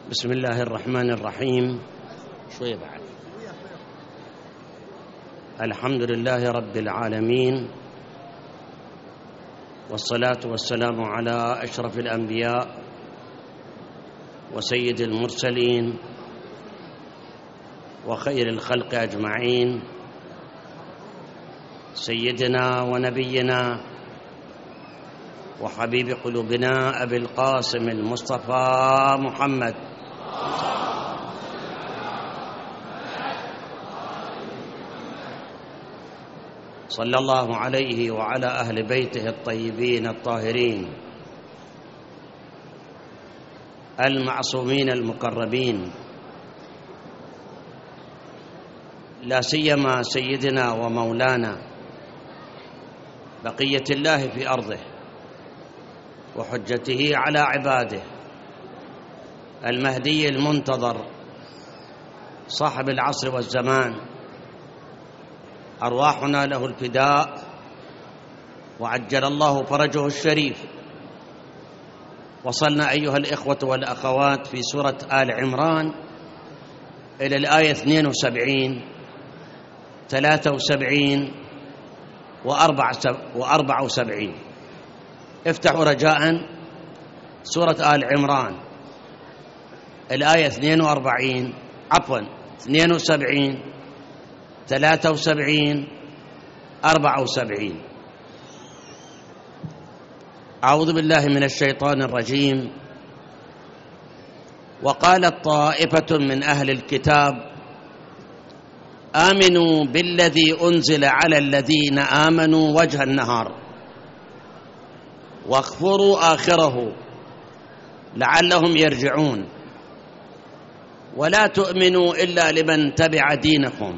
بسم الله الرحمن الرحيم. شوية بعد. الحمد لله رب العالمين، والصلاة والسلام على أشرف الأنبياء وسيد المرسلين وخير الخلق أجمعين، سيدنا ونبينا وحبيب قلوبنا أبي القاسم المصطفى محمد صلى الله عليه وعلى أهل بيته الطيبين الطاهرين المعصومين المقربين، لا سيما سيدنا ومولانا بقية الله في أرضه وحجته على عباده المهدي المنتظر صاحب العصر والزمان، أرواحنا له الفداء وعجل الله فرجه الشريف. وصلنا أيها الإخوة والأخوات في سورة آل عمران إلى الآية 72 73 و74. افتحوا رجاء سورة آل عمران الآية 72 73 74. أعوذ بالله من الشيطان الرجيم. وقالت طائفة من أهل الكتاب آمنوا بالذي أنزل على الذين آمنوا وجه النهار واكفروا آخره لعلهم يرجعون ولا تؤمنوا إلا لمن تبع دينكم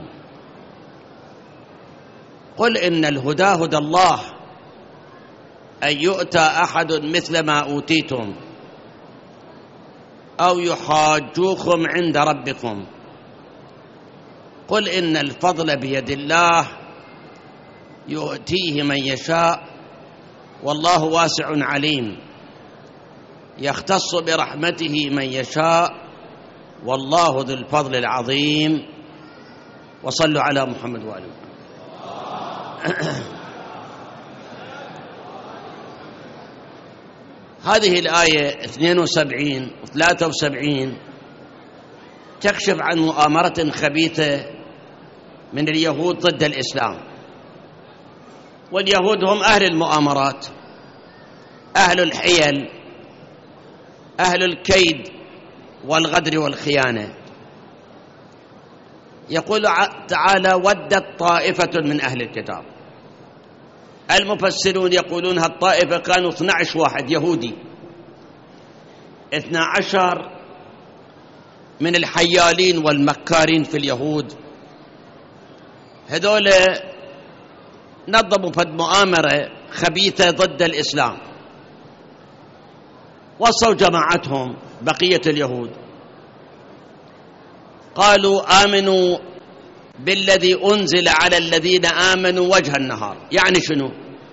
قل إن الهدى هدى الله أن يؤتى أحد مثل ما أوتيتم أو يحاجوكم عند ربكم قل إن الفضل بيد الله يؤتيه من يشاء والله واسع عليم يختص برحمته من يشاء والله ذو الفضل العظيم. وصلوا على محمد وآله. هذه الآية 72 و 73 تكشف عن مؤامرة خبيثة من اليهود ضد الإسلام، واليهود هم أهل المؤامرات، أهل الحيل، أهل الكيد والغدر والخيانة. يقول تعالى: ودت طائفة من أهل الكتاب. المفسرون يقولون هالطائفة كانوا 12 واحد يهودي، 12 من الحيالين والمكارين في اليهود. هذول نظموا فد مؤامرة خبيثة ضد الإسلام، وصوا جماعتهم بقية اليهود، قالوا آمنوا بالذي أنزل على الذين آمنوا وجه النهار. يعني شنو؟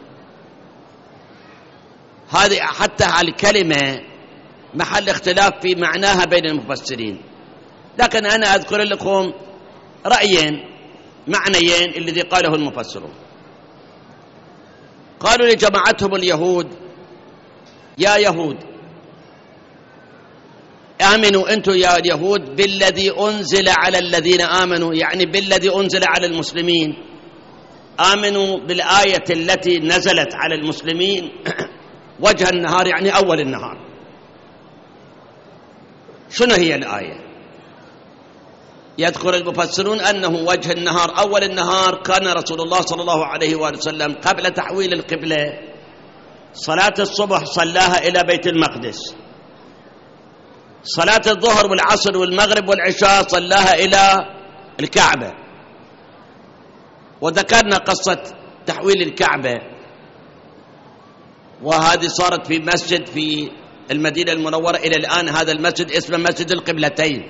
هذه حتى الكلمة محل اختلاف في معناها بين المفسرين، لكن أنا أذكر لكم رأيين معنيين الذي قاله المفسرون. قالوا لجماعتهم اليهود: يا يهود آمنوا أنتم يا اليهود بالذي أنزل على الذين آمنوا، يعني بالذي أنزل على المسلمين. آمنوا بالآية التي نزلت على المسلمين وجه النهار، يعني أول النهار. شنو هي الآية؟ يذكر المفسرون أنه وجه النهار أول النهار كان رسول الله صلى الله عليه وآله وسلم قبل تحويل القبلة صلاة الصبح صلاها إلى بيت المقدس، صلاة الظهر والعصر والمغرب والعشاء صلاها إلى الكعبة. وذكرنا قصة تحويل الكعبة، وهذه صارت في مسجد في المدينة المنورة إلى الآن، هذا المسجد اسمه مسجد القبلتين.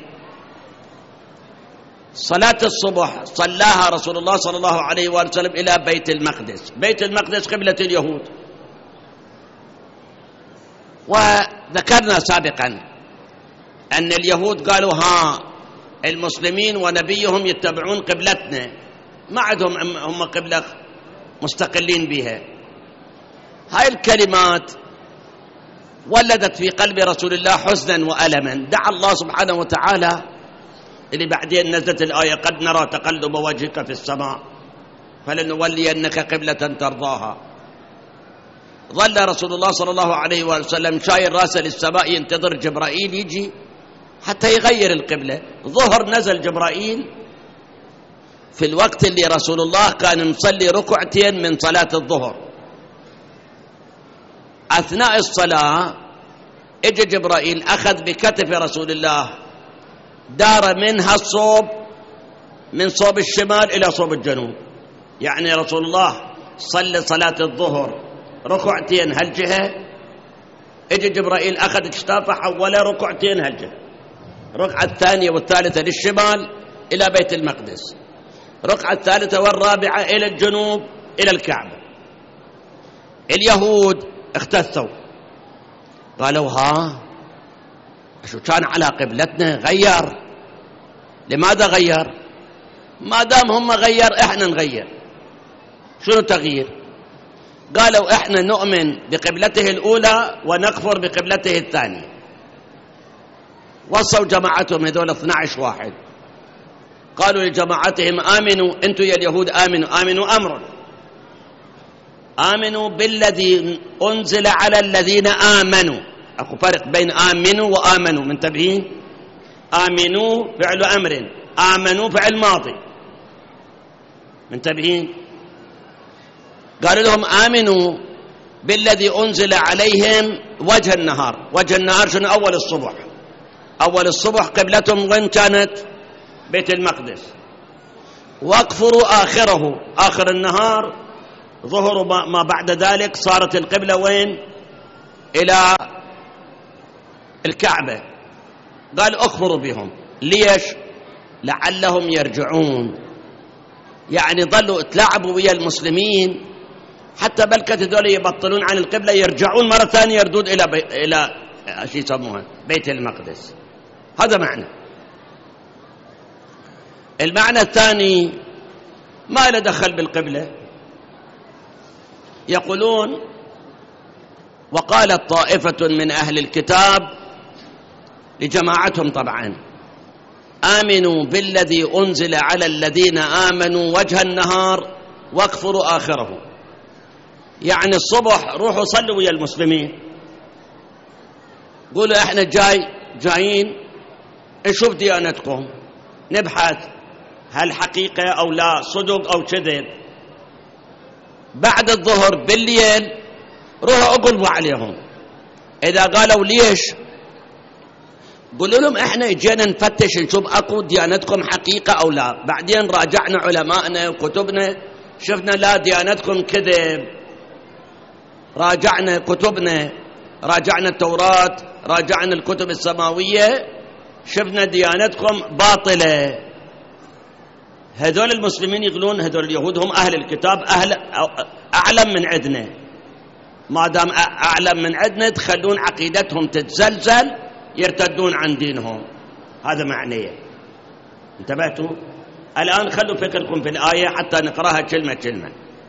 صلاة الصبح صلاها رسول الله صلى الله عليه وآله وسلم إلى بيت المقدس. بيت المقدس قبلة اليهود. وذكرنا سابقا أن اليهود قالوا المسلمين ونبيهم يتبعون قبلتنا، ما عندهم هم قبلة مستقلين بها. هاي الكلمات ولدت في قلب رسول الله حزنا وألما، دعا الله سبحانه وتعالى اللي بعدين نزلت الآية: قد نرى تقلب وجهك في السماء فلنولينك قبلة ترضاها. ظل رسول الله صلى الله عليه وسلم شاير راسه للسماء ينتظر جبرائيل يجي حتى يغير القبلة. ظهر نزل جبرائيل في الوقت اللي رسول الله كان مصلي ركعتين من صلاة الظهر. أثناء الصلاة اجى جبرائيل أخذ بكتف رسول الله، دار منها الصوب، من صوب الشمال إلى صوب الجنوب. يعني رسول الله صلى صلاة الظهر ركعتين هالجهة، اجى جبرائيل أخذ كتافه حوله ركعتين هالجهة، ركعة الثانية والثالثة للشمال إلى بيت المقدس، ركعة الثالثة والرابعة إلى الجنوب إلى الكعبة. اليهود اختثوا قالوا شو كان على قبلتنا غير. لماذا غير؟ ما دام هم غير احنا نغير. شنو تغيير؟ قالوا احنا نؤمن بقبلته الأولى ونكفر بقبلته الثانية. وصوا جماعتهم هذول 12 واحد، قالوا لجماعتهم: آمنوا أنتم يا اليهود، آمنوا أمر، آمنوا بالذي أنزل على الذين آمنوا. أكو فرق بين آمنوا وآمنوا، منتبهين؟ آمنوا فعل أمر، آمنوا فعل ماضي، منتبهين؟ قالوا لهم: آمنوا بالذي أنزل عليهم وجه النهار. وجه النهار شنو؟ أول الصبح. أول الصبح قبلتهم وين كانت؟ بيت المقدس. واكفروا آخره، آخر النهار ظهروا ما بعد ذلك صارت القبلة وين؟ إلى الكعبة. قال اكفروا بهم. ليش؟ لعلهم يرجعون. يعني ظلوا تلاعبوا ويا المسلمين حتى بلكت هذول يبطلون عن القبلة، يرجعون مرة ثانية يردون إلى شو يسموها بيت المقدس. هذا معنى. المعنى الثاني ما له دخل بالقبلة. يقولون: وقالت طائفة من أهل الكتاب لجماعتهم طبعا: آمنوا بالذي أنزل على الذين آمنوا وجه النهار واكفروا آخره. يعني الصبح روحوا صلوا ويا المسلمين، قولوا احنا جايين نشوف ديانتكم، نبحث هل حقيقة أو لا، صدق أو كذب. بعد الظهر بالليل روحوا اقلبوا عليهم. إذا قالوا ليش، قولوا لهم احنا اجينا نفتش نشوف اكو ديانتكم حقيقة أو لا. بعدين راجعنا علماءنا وكتبنا شفنا لا، ديانتكم كذب. راجعنا كتبنا، راجعنا التوراة، راجعنا الكتب السماوية، شفنا ديانتكم باطلة. هذول المسلمين يقولون هذول اليهود هم أهل الكتاب، أعلم من عندنا. ما دام أعلم من عندنا تخلون عقيدتهم تتزلزل، يرتدون عن دينهم. هذا معنيه. انتبهتوا؟ الآن خلوا فكركم في الآية حتى نقرأها كلمة كلمة.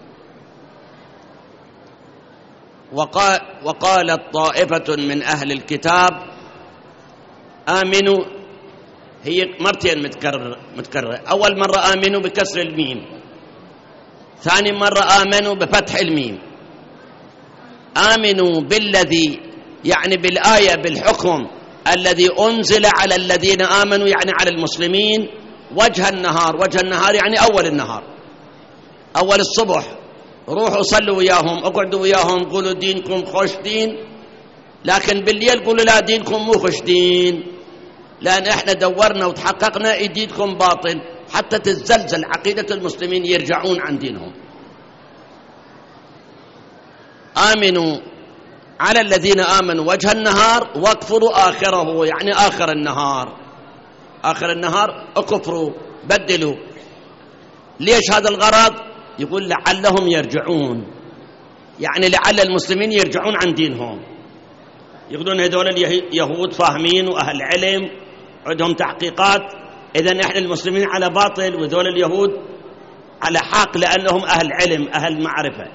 وقالت طائفة من أهل الكتاب آمنوا، هي مرتين متكررة. أول مرة آمنوا بكسر الميم، ثاني مرة آمنوا بفتح الميم. آمنوا بالذي يعني بالآية، بالحكم الذي أنزل على الذين آمنوا، يعني على المسلمين، وجه النهار. وجه النهار يعني أول النهار، أول الصبح. روحوا صلوا وياهم، اقعدوا وياهم، قولوا دينكم خوش دين، لكن بالليل قولوا لا، دينكم مو خوش دين، لأن احنا دورنا وتحققنا دينكم باطل، حتى تتزلزل عقيدة المسلمين يرجعون عن دينهم. آمنوا على الذين آمنوا وجه النهار واكفروا آخره، يعني آخر النهار. آخر النهار اكفروا، بدلوا. ليش هذا الغرض؟ يقول لعلهم يرجعون، يعني لعل المسلمين يرجعون عن دينهم. يقولون هذول اليهود فاهمين وأهل علم عندهم تحقيقات، إذن إحنا المسلمين على باطل وذول اليهود على حق لأنهم أهل علم أهل معرفة.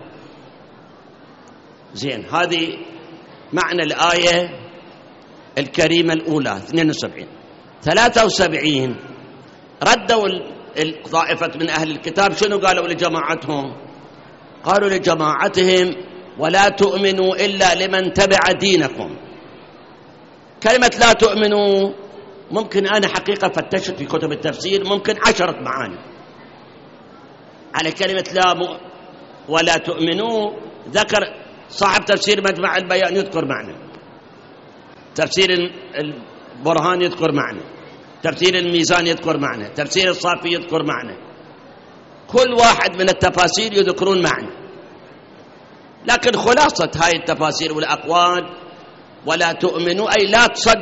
زين، هذه معنى الآية الكريمة الأولى 72. 73 ردوا الطائفة من أهل الكتاب، شنو قالوا لجماعتهم؟ قالوا لجماعتهم ولا تؤمنوا إلا لمن تبع دينكم. كلمة لا تؤمنوا ممكن أنا حقيقة فتشت في كتب التفسير ممكن 10 معاني على كلمة ولا تؤمنوا. ذكر صاحب تفسير مجمع البيان يذكر معنى، تفسير البرهان يذكر معنى، تفسير الميزان يذكر معنى، تفسير الصافي يذكر معنى، كل واحد من التفاسير يذكرون معنى. لكن خلاصة هاي التفاسير والأقوال ولا تؤمنوا أي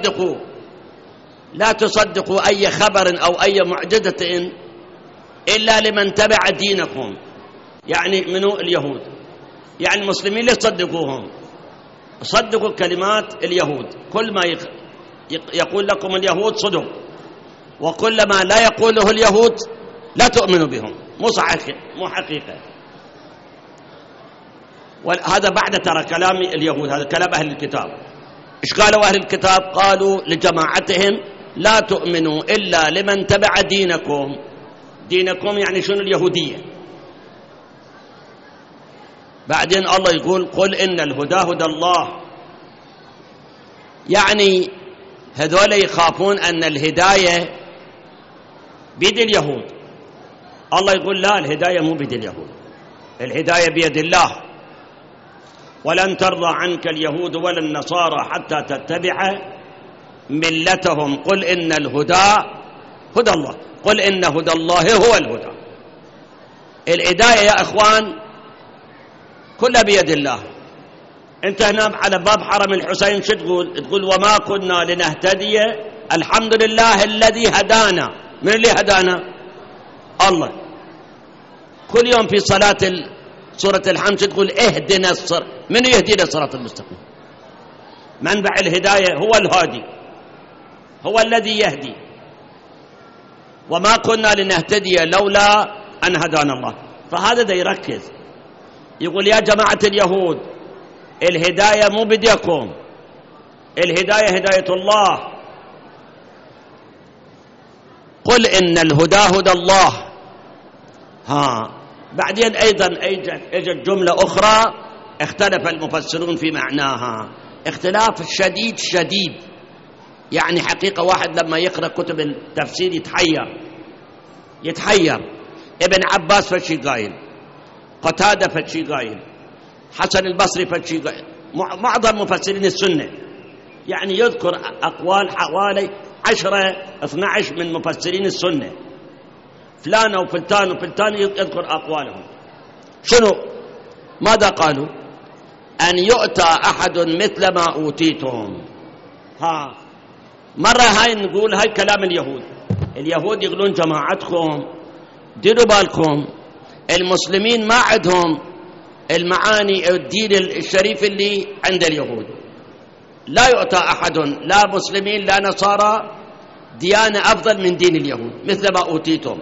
لا تصدقوا أي خبر أو أي معجزة إلا لمن تبع دينكم. يعني منو؟ اليهود. يعني المسلمين لا تصدقوهم، صدقوا كلمات اليهود. كل ما يقول لكم اليهود صدق، وكل ما لا يقوله اليهود لا تؤمنوا بهم، مو حقيقة. وهذا بعد ترى كلام اليهود، هذا كلام أهل الكتاب. إيش قالوا أهل الكتاب؟ قالوا لجماعتهم لا تؤمنوا إلا لمن تبع دينكم. دينكم يعني شنو؟ اليهودية. بعدين الله يقول قل إن الهدى هدى الله. يعني هذول يخافون أن الهداية بيد اليهود. الله يقول لا، الهداية مو بيد اليهود، الهداية بيد الله. ولن ترضى عنك اليهود ولا النصارى حتى تتبع ملتهم قل إن الهدى هدى الله. قل إن هدى الله هو الهدى. الهداية يا أخوان كلها بيد الله. أنت هنا على باب حرم الحسين شو تقول وما كنا لنهتدي الحمد لله الذي هدانا. من اللي هدانا؟ الله. كل يوم في صلاة سورة الحمد تقول اهدنا الصراط. من يهدينا الصراط المستقيم؟ منبع الهداية هو الهادي، هو الذي يهدي. وما كنا لنهتدي لولا أن هدانا الله. فهذا دا يركز يقول يا جماعة اليهود الهداية مو بديكم، الهداية هداية الله. قل إن الهدى هدى الله. بعدين أيضا اجت جملة أخرى اختلف المفسرون في معناها اختلاف شديد. يعني حقيقة واحد لما يقرأ كتب التفسير يتحير. ابن عباس فشي قايل، قتادة فشي قايل، حسن البصري فشي قايل، معظم مفسرين السنة. يعني يذكر أقوال حوالي 10-12 من مفسرين السنة، فلان وفلتان يذكر أقوالهم. شنو؟ ماذا قالوا؟ أن يؤتى أحد مثل ما أوتيتم. مرة هاي نقول هاي كلام اليهود يقولون جماعتكم ديروا بالكم المسلمين ما عندهم المعاني الدين الشريف اللي عند اليهود. لا يؤتى أحد، لا مسلمين لا نصارى، ديانة أفضل من دين اليهود مثل ما أوتيتم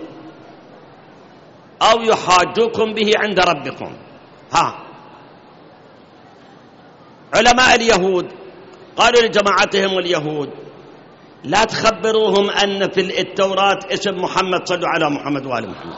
أو يحاجوكم به عند ربكم. علماء اليهود قالوا لجماعتهم اليهود لا تخبروهم أن في التوراة اسم محمد، صلوا على محمد وآل محمد،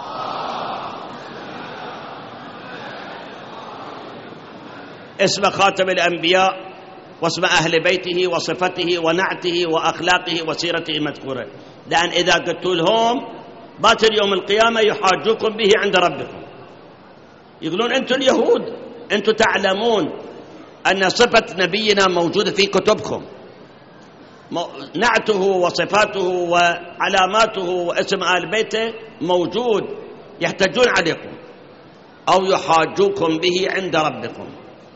اسم خاتم الأنبياء واسم أهل بيته وصفته ونعته وأخلاقه وسيرته مذكورة، لأن إذا قلت لهم باكر يوم القيامة يحاجوكم به عند ربكم. يقولون أنتم اليهود أنتم تعلمون أن صفة نبينا موجودة في كتبكم، نعته وصفاته وعلاماته واسم آل بيته موجود، يحتجون عليكم أو يحاجوكم به عند ربكم.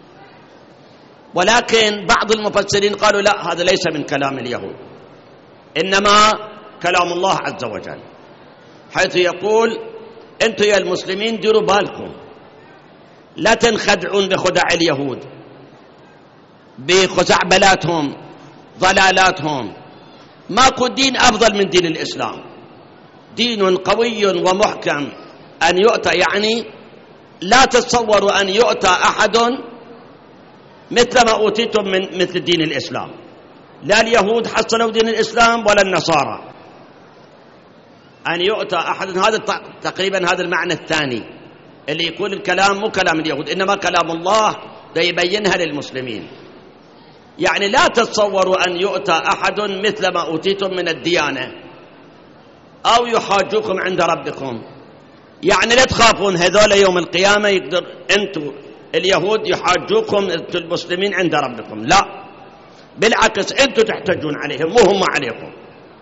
ولكن بعض المفسرين قالوا لا، هذا ليس من كلام اليهود، إنما كلام الله عز وجل، حيث يقول أنتم يا المسلمين ديروا بالكم لا تنخدعون بخدع اليهود، بخزعبلاتهم ضلالاتهم. ماكو دين أفضل من دين الإسلام، دين قوي ومحكم أن يؤتى، يعني لا تتصوروا أن يؤتى أحد مثل ما أوتيتم من مثل دين الإسلام. لا اليهود حصلوا دين الإسلام ولا النصارى. أن يؤتى أحد، هذا تقريبا هذا المعنى الثاني اللي يكون الكلام مو كلام اليهود إنما كلام الله، ده يبينها للمسلمين. يعني لا تتصوروا أن يؤتى أحد مثل ما أوتيتم من الديانة أو يحاجوكم عند ربكم. يعني لا تخافون هذول يوم القيامة يقدر أنتم اليهود يحاجوكم أنتم المسلمين عند ربكم، لا بالعكس أنتم تحتجون عليهم مو هم عليكم.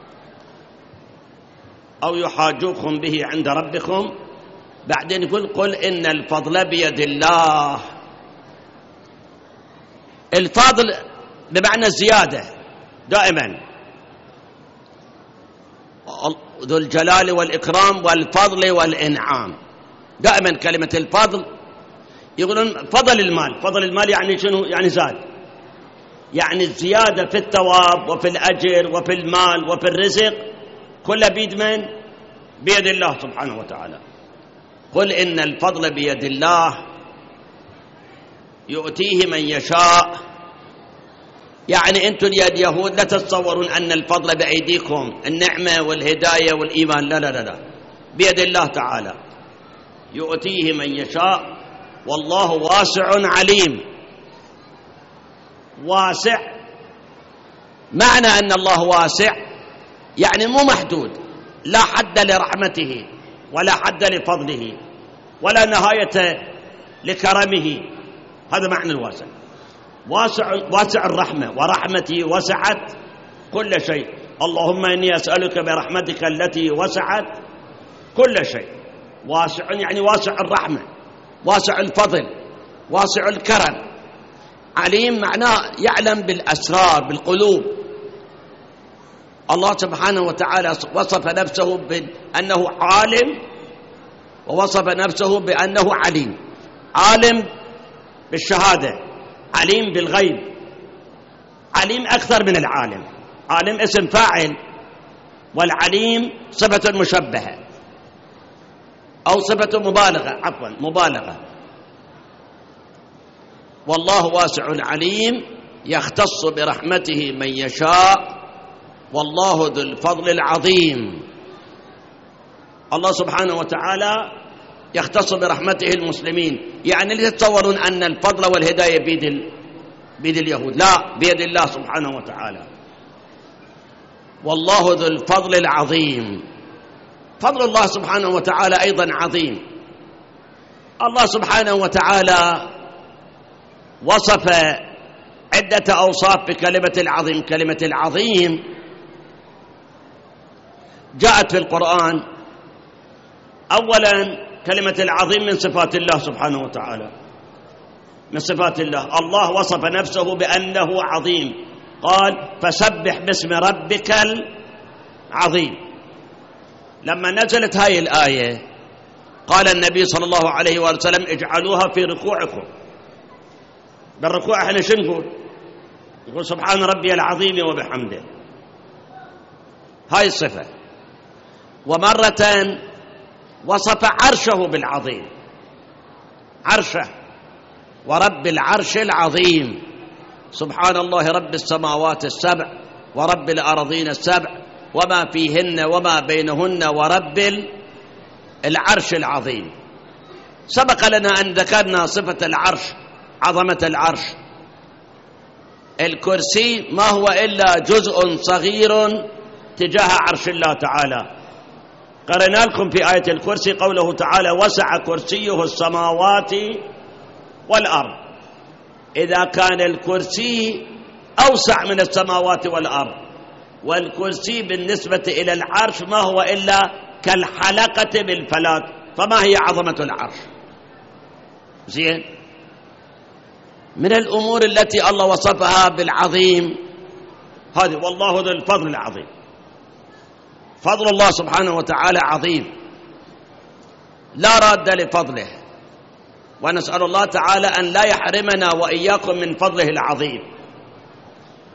أو يحاجوكم به عند ربكم. بعدين يقول قل إن الفضل بيد الله. الفضل بمعنى الزيادة دائما، ذو الجلال والإكرام والفضل والإنعام. دائما كلمة الفضل يقولون فضل المال. فضل المال يعني شنو؟ يعني زاد، يعني الزيادة في الثواب وفي الأجر وفي المال وفي الرزق كله بيد من؟ بيد الله سبحانه وتعالى. قل إن الفضل بيد الله يؤتيه من يشاء. يعني أنتم اليهود لا تتصورون أن الفضل بأيديكم، النعمة والهداية والإيمان، لا لا لا لا، بيد الله تعالى. يؤتيه من يشاء والله واسع عليم. واسع معنى أن الله واسع يعني مو محدود، لا حد لرحمته ولا حد لفضله ولا نهاية لكرمه. هذا معنى الواسع. واسع الرحمة، ورحمتي وسعت كل شيء. اللهم إني أسألك برحمتك التي وسعت كل شيء. واسع يعني واسع الرحمة، واسع الفضل، واسع الكرم. عليم معناه يعلم بالأسرار بالقلوب. الله سبحانه وتعالى وصف نفسه بأنه عالم، ووصف نفسه بأنه عليم. عالم بالشهادة، عليم بالغيب. عليم أكثر من العالم. عالم اسم فاعل، والعليم صفة مشبهة أو صفة مبالغة، عفوا مبالغة. والله واسع عليم يختص برحمته من يشاء والله ذو الفضل العظيم. الله سبحانه وتعالى يختص برحمته المسلمين. يعني لا تتصورون أن الفضل والهداية بيد اليهود، لا، بيد الله سبحانه وتعالى. والله ذو الفضل العظيم. فضل الله سبحانه وتعالى أيضا عظيم. الله سبحانه وتعالى وصف عدة أوصاف بكلمة العظيم. كلمة العظيم جاءت في القرآن. أولا كلمة العظيم من صفات الله سبحانه وتعالى، من صفات الله. الله وصف نفسه بأنه عظيم، قال فسبح باسم ربك العظيم. لما نزلت هاي الآية قال النبي صلى الله عليه وسلم اجعلوها في ركوعكم. بالركوع احنا شو نقول؟ يقول سبحان ربي العظيم وبحمده. هاي الصفة. ومرة وصف عرشه بالعظيم، عرشه ورب العرش العظيم. سبحان الله رب السماوات السبع ورب الأرضين السبع وما فيهن وما بينهن ورب العرش العظيم. سبق لنا أن ذكرنا صفة العرش، عظمة العرش. الكرسي ما هو إلا جزء صغير تجاه عرش الله تعالى. قرأنا لكم في آية الكرسي قوله تعالى وسع كرسيه السماوات والأرض. إذا كان الكرسي أوسع من السماوات والأرض، والكرسي بالنسبة إلى العرش ما هو إلا كالحلقة بالفلاة، فما هي عظمة العرش؟ زين، من الأمور التي الله وصفها بالعظيم هذه. والله ذو الفضل العظيم. فضل الله سبحانه وتعالى عظيم لا راد لفضله، ونسأل الله تعالى أن لا يحرمنا وإياكم من فضله العظيم.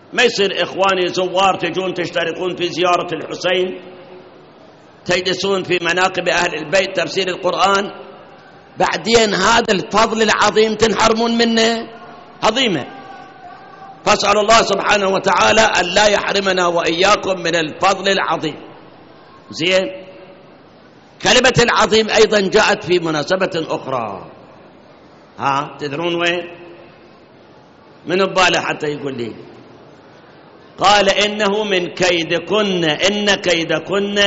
ما يصير إخواني زوار تجون تشتركون في زيارة الحسين، تجلسون في مناقب أهل البيت تفسير القرآن، بعدين هذا الفضل العظيم تنحرمون منه، عظيمة. فاسأل الله سبحانه وتعالى أن لا يحرمنا وإياكم من الفضل العظيم. زين، كلمة العظيم أيضا جاءت في مناسبة أخرى. تدرون وين؟ من البالة حتى يقول لي، قال إنه من كيدكن، إن كيدكن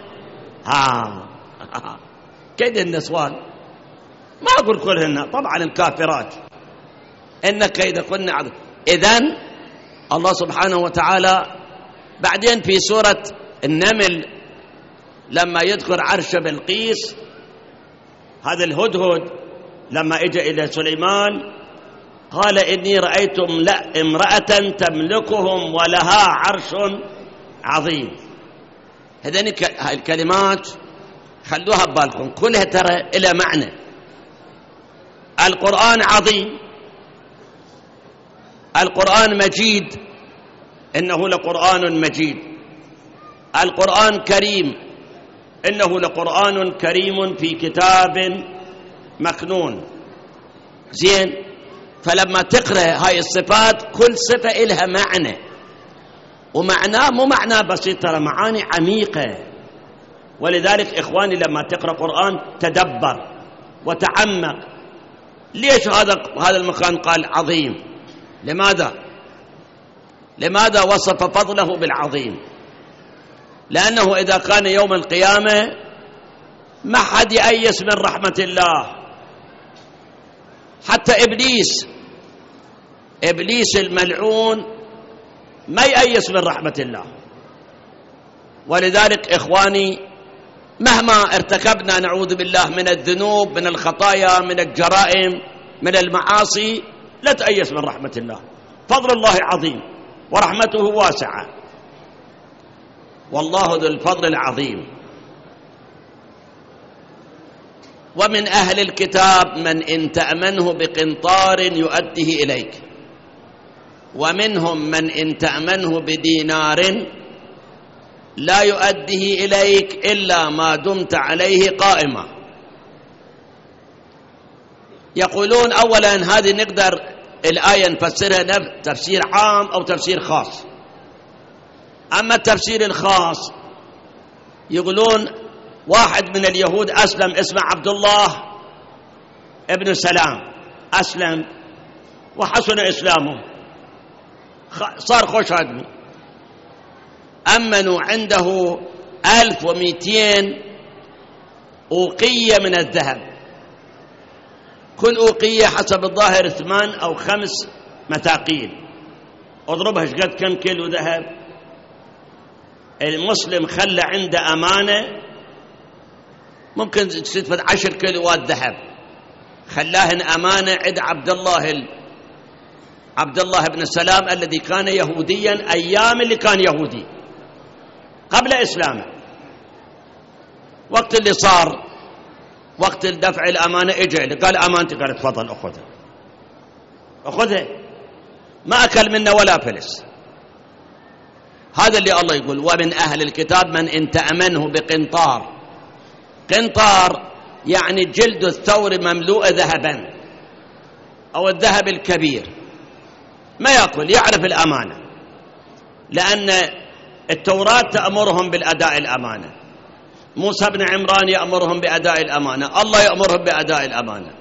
كيد النسوان، ما أقول كلهن طبعا الكافرات، إن كيدكن عظيم. إذن الله سبحانه وتعالى بعدين في سورة النمل لما يذكر عرش بلقيس، هذا الهدهد لما اجى إلى سليمان قال إني رأيت امرأة تملكهم ولها عرش عظيم. هذين الكلمات خلوها ببالكم، كلها ترى إلى معنى. القرآن عظيم، القرآن مجيد، إنه لقرآن مجيد. القرآن كريم، إنه لقرآن كريم في كتاب مكنون. زين، فلما تقرأ هاي الصفات كل صفة إلها معنى، ومعناه مو معناه بسيط، ترى معاني عميقة. ولذلك إخواني لما تقرأ قرآن تدبر وتعمق. ليش هذا المكان قال عظيم؟ لماذا وصف فضله بالعظيم؟ لأنه إذا كان يوم القيامة ما حد يأيس من رحمة الله، حتى إبليس الملعون ما يأيس من رحمة الله. ولذلك إخواني مهما ارتكبنا نعوذ بالله من الذنوب، من الخطايا، من الجرائم، من المعاصي، لا تأيس من رحمة الله. فضل الله عظيم ورحمته واسعة، والله ذو الفضل العظيم. ومن أهل الكتاب من إن تأمنه بقنطار يؤديه إليك، ومنهم من إن تأمنه بدينار لا يؤديه إليك إلا ما دمت عليه قائمة. يقولون أولا هذه نقدر الآية نفسرها تفسير عام أو تفسير خاص. أما التفسير الخاص يقولون واحد من اليهود أسلم اسمه عبد الله ابن سلام، أسلم وحسن إسلامه، صار خوش آدمي. أمنوا عنده 1200 أوقية من الذهب، كل أوقية حسب الظاهر 8 أو 5 مثاقيل، اضربها شقد كم كيلو ذهب. المسلم خلى عنده أمانة ممكن تدفع 10 كيلوات ذهب، خلاهن أمانة عند عبد الله بن سلام الذي كان يهوديا أيام اللي كان يهودي قبل إسلامه. وقت اللي صار وقت الدفع الأمانة إجا قال أمانتي، قال تفضل أخذها، ما أكل منه ولا فلس. هذا اللي الله يقول ومن أهل الكتاب من إن تأمنه بقنطار. قنطار يعني جلد الثور مملوء ذهبا، أو الذهب الكبير، ما يأكل، يعرف الأمانة، لأن التوراة تأمرهم بالأداء الأمانة، موسى بن عمران يأمرهم بأداء الأمانة، الله يأمرهم بأداء الأمانة.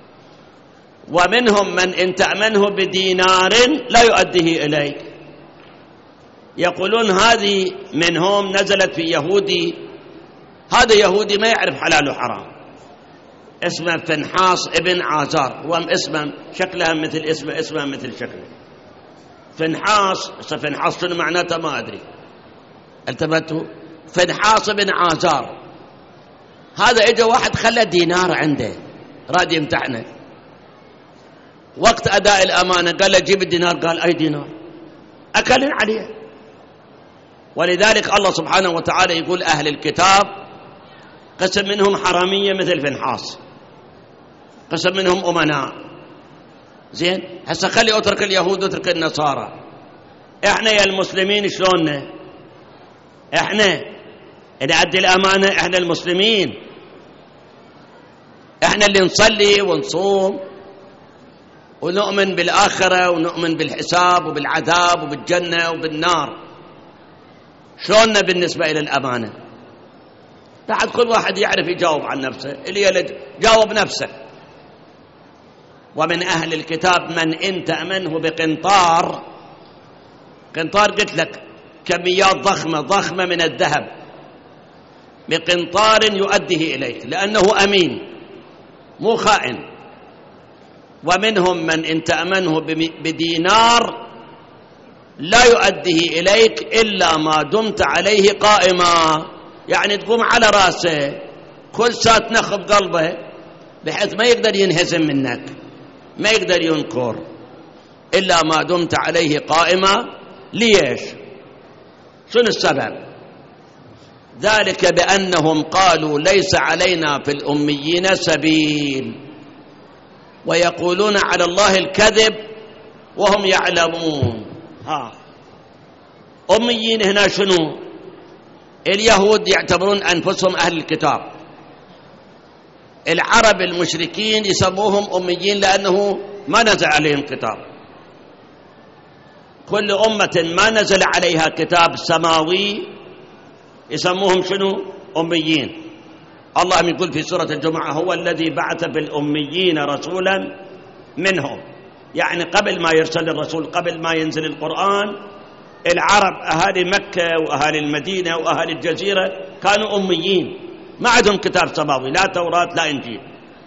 ومنهم من إن تأمنه بدينار لا يؤديه إليك. يقولون هذه منهم نزلت في يهودي، هذا يهودي ما يعرف حلال وحرام، اسمه فنحاس ابن عازار، هو اسمه شكلها مثل اسمه مثل شكله فنحاس شنو معناته ما أدري، التبتوا فنحاس ابن عازار. هذا اجى واحد خلى دينار عنده راد يمتحنه، وقت أداء الأمانة قال له جيب الدينار، قال أي دينار، أكلن عليه. ولذلك الله سبحانه وتعالى يقول أهل الكتاب قسم منهم حرامية مثل فنحاس، قسم منهم أمناء. زين، هسه خلي أترك اليهود واترك النصارى، إحنا يا المسلمين شلوننا؟ إحنا نأدي الأمانة، إحنا المسلمين، إحنا اللي نصلي ونصوم ونؤمن بالآخرة ونؤمن بالحساب وبالعذاب وبالجنة وبالنار، شلوننا بالنسبة إلى الأمانة؟ بعد كل واحد يعرف يجاوب عن نفسه، اللي يلد جاوب نفسه. ومن أهل الكتاب من إن تأمنه بقنطار، قنطار قلت لك كميات ضخمة من الذهب، بقنطار يؤديه إليك لأنه أمين مو خائن. ومنهم من إن تأمنه بدينار لا يؤديه إليك إلا ما دمت عليه قائما، يعني تقوم على رأسه كل ساعة تنخب قلبه بحيث ما يقدر ينهزم منك، ما يقدر ينكر إلا ما دمت عليه قائما. ليش؟ شنو السبب؟ ذلك بأنهم قالوا ليس علينا في الأميين سبيل، ويقولون على الله الكذب وهم يعلمون. أميين هنا شنو؟ اليهود يعتبرون أنفسهم أهل الكتاب، العرب المشركين يسموهم أميين لأنه ما نزل عليهم كتاب. كل أمة ما نزل عليها كتاب سماوي يسموهم شنو؟ أميين. الله يقول في سورة الجمعة هو الذي بعث بالأميين رسولا منهم، يعني قبل ما يرسل الرسول، قبل ما ينزل القرآن، العرب أهالي مكة وأهالي المدينة وأهالي الجزيرة كانوا أميين، ما عندهم كتاب سماوي، لا توراة لا إنجيل.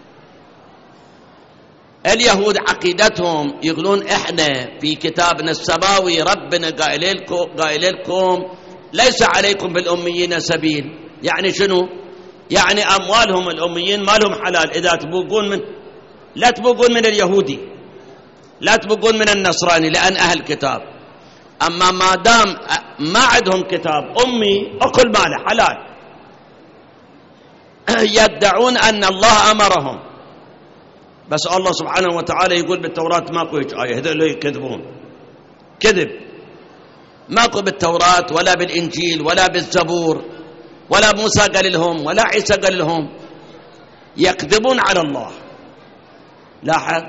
اليهود عقيدتهم يقولون إحنا في كتابنا السماوي ربنا قائل لكم ليس عليكم بالأميين سبيل. يعني شنو؟ يعني أموالهم الأميين ما لهم حلال. إذا تبوقون لا تبوقون من اليهودي، لا تبوقون من النصراني لأن أهل كتاب. أما ما دام ما عندهم كتاب أمي أكل ماله حلال. يدعون أن الله أمرهم، بس الله سبحانه وتعالى يقول بالتوراة ماكو هيك آية، هذول يكذبون كذب. ماكو بالتوراة ولا بالإنجيل ولا بالزبور ولا موسى قال لهم ولا عيسى قال لهم، يكذبون على الله. لاحظ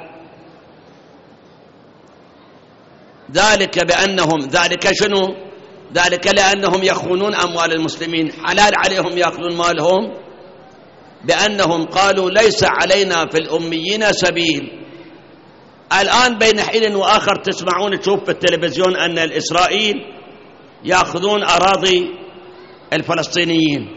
ذلك بأنهم، ذلك شنو؟ ذلك لأنهم يخونون أموال المسلمين، حلال عليهم يأكلون مالهم، بأنهم قالوا ليس علينا في الأميين سبيل. الآن بين حين وآخر تسمعون تشوف في التلفزيون أن الإسرائيل يأخذون أراضي الفلسطينيين،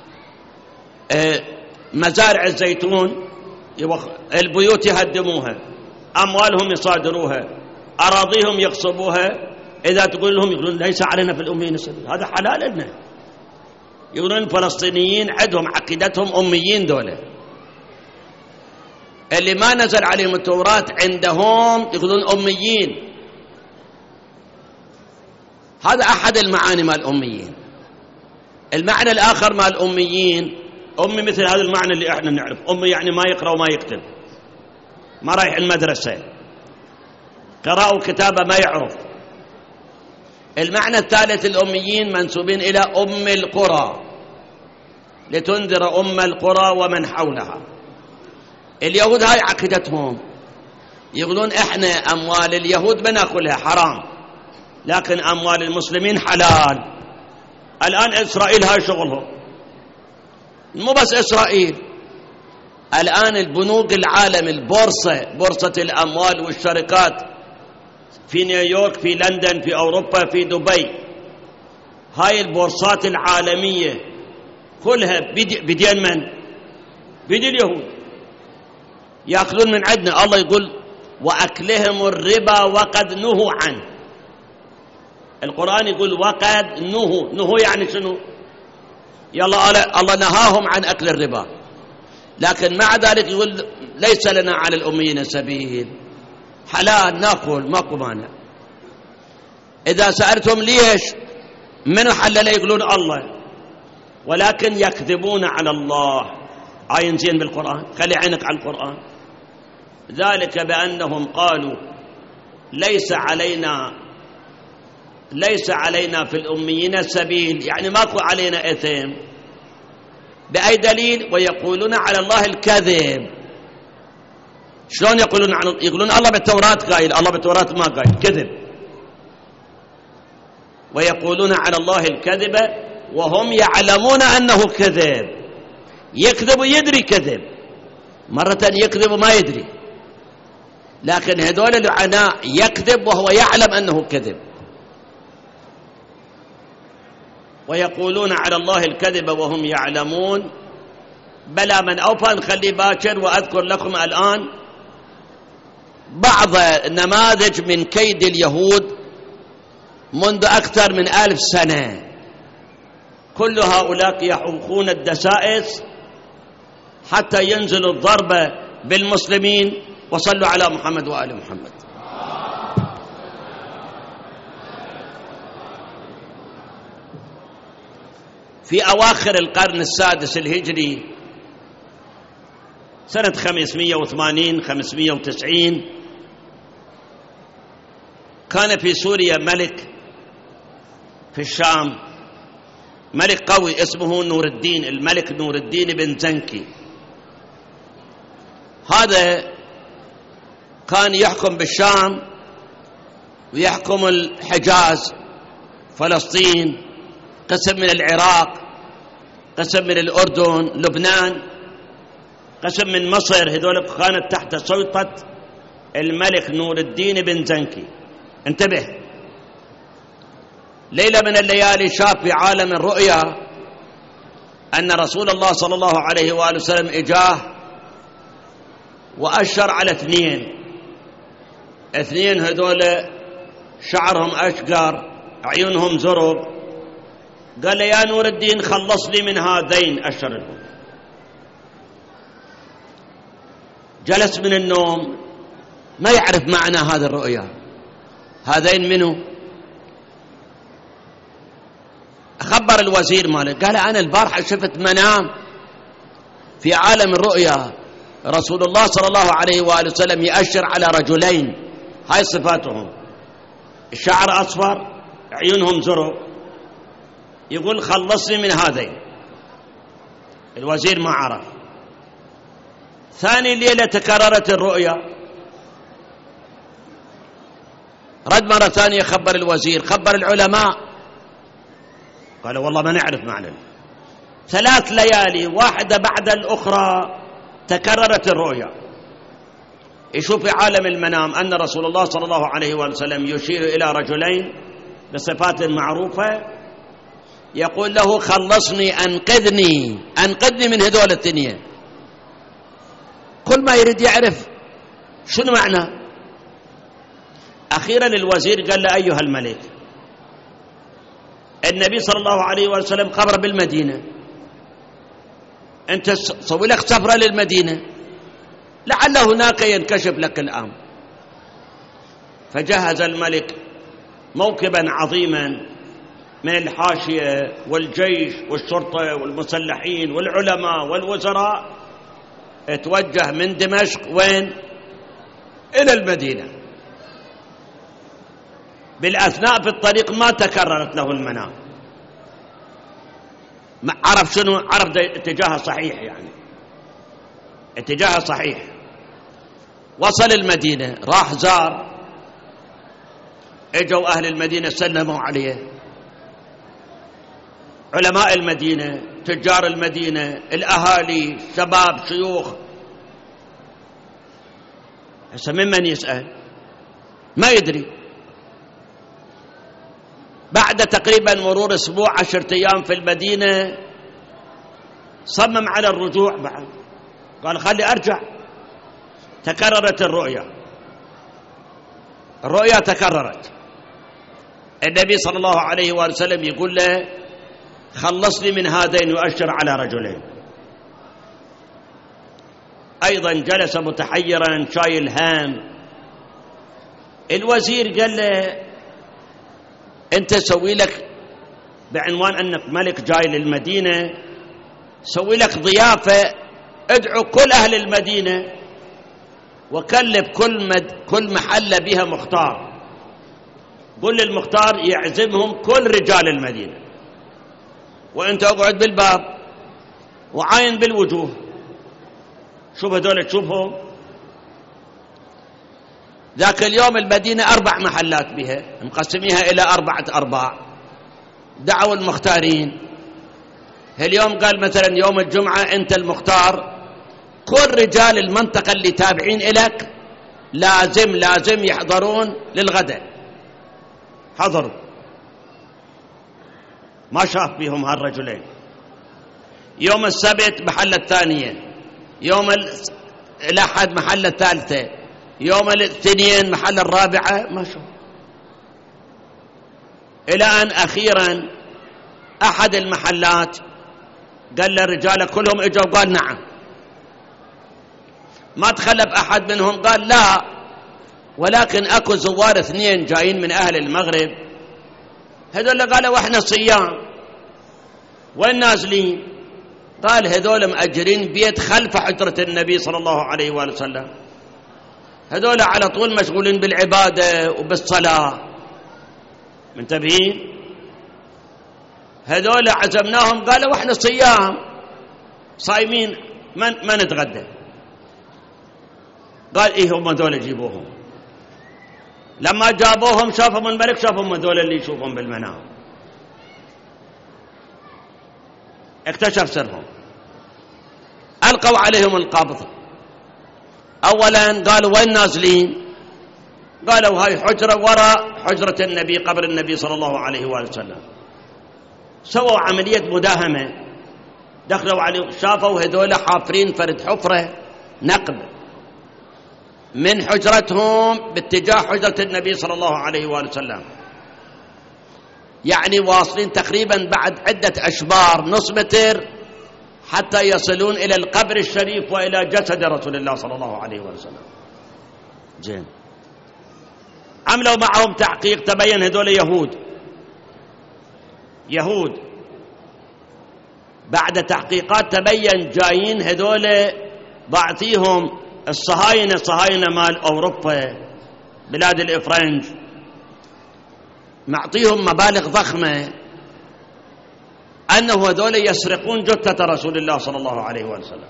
مزارع الزيتون البيوت يهدموها، أموالهم يصادروها، أراضيهم يغصبوها. إذا تقول لهم يقولون ليس علينا في الأميين سبيل، هذا حلال لنا. يقولون الفلسطينيين عندهم عقيدتهم أميين، دولة اللي ما نزل عليهم التوراة عندهم يقولون أميين. هذا أحد المعاني مال الأميين. المعنى الآخر مال الأميين، أمي مثل هذا المعنى اللي احنا نعرف، أمي يعني ما يقرأ وما يكتب، ما رايح المدرسة، قراءة وكتابة ما يعرف. المعنى الثالث الأميين منسوبين إلى أم القرى، لتنذر أم القرى ومن حولها. اليهود هاي عقيدتهم، يقولون إحنا أموال اليهود بناكلها حرام، لكن أموال المسلمين حلال. الآن إسرائيل هاي شغلهم، مو بس إسرائيل، الآن البنوك العالم، البورصة، بورصة الأموال والشركات في نيويورك، في لندن، في أوروبا، في دبي، هاي البورصات العالمية كلها بدين من؟ بدين اليهود. يأكلون من عندنا. الله يقول وأكلهم الربا وقد نهوا عنه. القرآن يقول وقد نهوا يعني شنو؟ يلا الله نهاهم عن أكل الربا، لكن مع ذلك يقول ليس لنا على الأميين سبيل، حلال ناكل ماكو مانع. إذا سألتم ليش من حلل يقولون الله، ولكن يكذبون على الله. عين زين بالقرآن، خلي عينك على القرآن. ذلك بأنهم قالوا ليس علينا ليس علينا في الأميين سبيل، يعني ماكو علينا إثم. بأي دليل؟ ويقولون على الله الكذب. شلون يقولون الله بالتوراة قايل، الله بالتوراة ما قايل، كذب. ويقولون على الله الكذب وهم يعلمون أنه كذب. يكذب ويدري كذب، مرة يكذب وما يدري، لكن هذول العناء يكذب وهو يعلم أنه كذب. ويقولون على الله الكذب وهم يعلمون. بلى من أوفى، نخلي باكر. وأذكر لكم الآن بعض نماذج من كيد اليهود منذ أكثر من 1000 سنة. كل هؤلاء يحوكون الدسائس حتى ينزل الضرب بالمسلمين. وصلوا على محمد وآل محمد. في أواخر القرن السادس الهجري سنة 580-590 كان في سوريا ملك في الشام، ملك قوي اسمه نور الدين، الملك نور الدين بن زنكي. هذا كان يحكم بالشام ويحكم الحجاز، فلسطين، قسم من العراق، قسم من الأردن، لبنان، قسم من مصر. هذول كانت تحت سلطة الملك نور الدين بن زنكي. انتبه، ليلة من الليالي شاف في عالم الرؤيا أن رسول الله صلى الله عليه وآله وسلم إجاه وأشر على اثنين هذول شعرهم أشقر، عيونهم زرق. قال لي يا نور الدين خلص لي من هذين أشرهم. جلس من النوم ما يعرف معنى هذه الرؤيا، هذين منو؟ خبر الوزير ماله، قال أنا البارحة شفت منام في عالم الرؤيا رسول الله صلى الله عليه وآله وسلم يأشر على رجلين، هاي صفاتهم، الشعر أصفر، عيونهم زرق، يقول خلصني من هذين. الوزير ما عرف. ثاني ليلة تكررت الرؤيا، رد مرة ثانية خبر الوزير، خبر العلماء، قالوا والله ما نعرف معنى. 3 ليالي واحدة بعد الأخرى تكررت الرؤيا. يشوف في عالم المنام أن رسول الله صلى الله عليه وسلم يشير إلى رجلين بصفات معروفة، يقول له خلصني، أنقذني من هذول الثنية. كل ما يريد يعرف شنو معنى. أخيرا الوزير قال له أيها الملك، النبي صلى الله عليه وسلم قبر بالمدينة، أنت سوي لك سفرة للمدينة لعل هناك ينكشف لك الأمر. فجهز الملك موكبا عظيما من الحاشية والجيش والشرطة والمسلحين والعلماء والوزراء، اتوجه من دمشق وين؟ إلى المدينة. بالأثناء في الطريق ما تكررت له المنام، عرف شنو؟ عرف اتجاهه صحيح، يعني اتجاهه صحيح. وصل المدينة، راح زار، اجوا أهل المدينة سلموا عليه، علماء المدينة، تجار المدينة، الأهالي، شباب، شيوخ. هسه ممن يسأل؟ ما يدري. بعد تقريبا مرور أسبوع 10 أيام في المدينة صمم على الرجوع بعد، قال خلي أرجع. تكررت الرؤيا تكررت. النبي صلى الله عليه وسلم يقول له خلصني من هذين، يؤشر على رجلين. أيضا جلس متحيرا شايل هام. الوزير قال له أنت سوي لك بعنوان أنك ملك جاي للمدينة، سوي لك ضيافة، ادعو كل أهل المدينة وكلف كل محل بها مختار، قل للمختار يعزمهم كل رجال المدينة، وانت اقعد بالباب وعاين بالوجوه، شوف هذول تشوفهم. ذاك اليوم المدينة 4 محلات بها مقسميها إلى 4 أرباع، دعوا المختارين. اليوم قال مثلا يوم الجمعة أنت المختار، كل رجال المنطقة اللي تابعين إليك لازم يحضرون للغداء. حضروا، ما شاف بهم هالرجلين. يوم السبت محلة الثانية، يوم الأحد محلة الثالثة، يوم الاثنين محل الرابعة، ما شاء. إلى أن أخيرا أحد المحلات قال للرجال كلهم اجوا، قال نعم. ما تخلف أحد منهم قال لا، ولكن أكو زوار 2 جايين من أهل المغرب، هذول قالوا وإحنا صيام. وين نازلين؟ قال هذول مأجرين بيت خلف حجرة النبي صلى الله عليه وآله وسلم، هذول على طول مشغولين بالعبادة وبالصلاة. منتبهين؟ هذول عزمناهم قالوا احنا صيام صايمين ما نتغدى. قال ايه هم هذول جيبوهم. لما جابوهم شافهم الملك، شافهم هذول اللي يشوفهم بالمنام، اكتشف سرهم، ألقوا عليهم القبض. أولا قالوا وين نازلين؟ قالوا هاي حجرة وراء حجرة النبي، قبر النبي صلى الله عليه وآله وسلم. سووا عملية مداهمة، دخلوا عليه، شافوا هذول حافرين فرد حفرة نقب من حجرتهم باتجاه حجرة النبي صلى الله عليه وآله وسلم، يعني واصلين تقريبا بعد عدة أشبار، نص متر، حتى يصلون إلى القبر الشريف وإلى جسد رسول الله صلى الله عليه وسلم. زين، عملوا معهم تحقيق، تبين هذول يهود. بعد تحقيقات تبين جايين هذول بعثيهم الصهاينة مال أوروبا، بلاد الإفرنج، معطيهم مبالغ ضخمة أنه هذول يسرقون جثة رسول الله صلى الله عليه وسلم،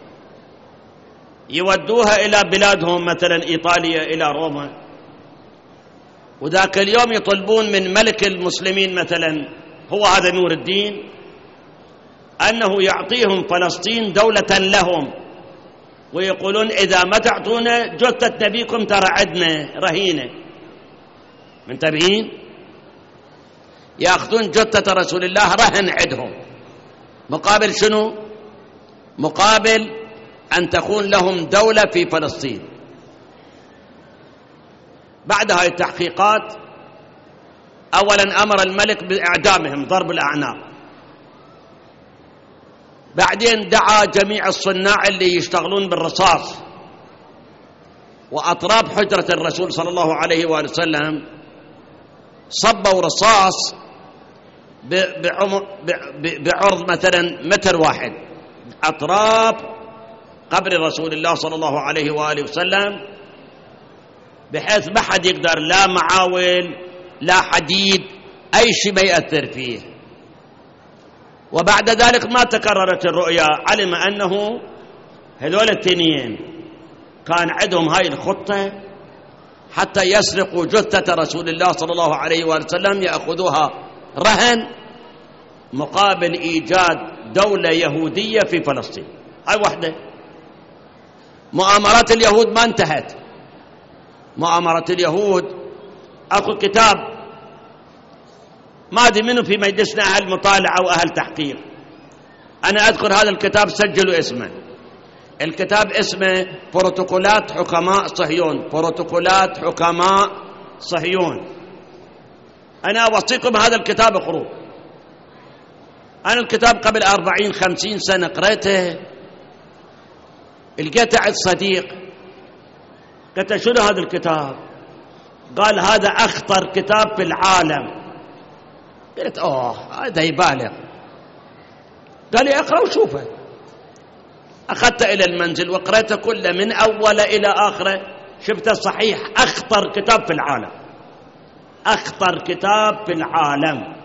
يودوها إلى بلادهم، مثلا إيطاليا، إلى روما. وذاك اليوم يطلبون من ملك المسلمين مثلا، هو هذا نور الدين، أنه يعطيهم فلسطين دولة لهم، ويقولون إذا ما تعطونا جثة نبيكم ترى عدنا رهينة. منتبهين؟ يأخذون جثة رسول الله رهن عندهم، مقابل شنو؟ مقابل أن تكون لهم دولة في فلسطين. بعد هاي التحقيقات أولا أمر الملك بإعدامهم، ضرب الأعناق. بعدين دعا جميع الصناع اللي يشتغلون بالرصاص وأطراف حجرة الرسول صلى الله عليه وآله وسلم، صبوا رصاص بعرض مثلا 1 متر، أطراف قبر رسول الله صلى الله عليه وآله وسلم، بحيث ما حد يقدر، لا معاول لا حديد، أي شيء ما يأثر فيه. وبعد ذلك ما تكررت الرؤيا، علم أنه هذول التنين كان عندهم هاي الخطة حتى يسرقوا جثة رسول الله صلى الله عليه وآله وسلم، يأخذوها رهن مقابل إيجاد دولة يهودية في فلسطين. هاي وحدة. مؤامرات اليهود ما انتهت. مؤامرة اليهود، أخذ كتاب ما أدري منه في مجلسنا أهل مطالعة وأهل تحقيق، أنا أذكر هذا الكتاب، سجلوا اسمه. الكتاب اسمه بروتوكولات حكماء صهيون، بروتوكولات حكماء صهيون. أنا أوصيكم هذا الكتاب اقروه. أنا الكتاب قبل 40-50 سنة قرأته، لقيت عند صديق، قلت شنو هذا الكتاب؟ قال هذا أخطر كتاب في العالم. قلت هذا يبالغ. قال لي اقرأ وشوفه. أخذته إلى المنزل وقرأته كله من أول إلى آخره، شفته صحيح أخطر كتاب في العالم. أخطر كتاب في العالم،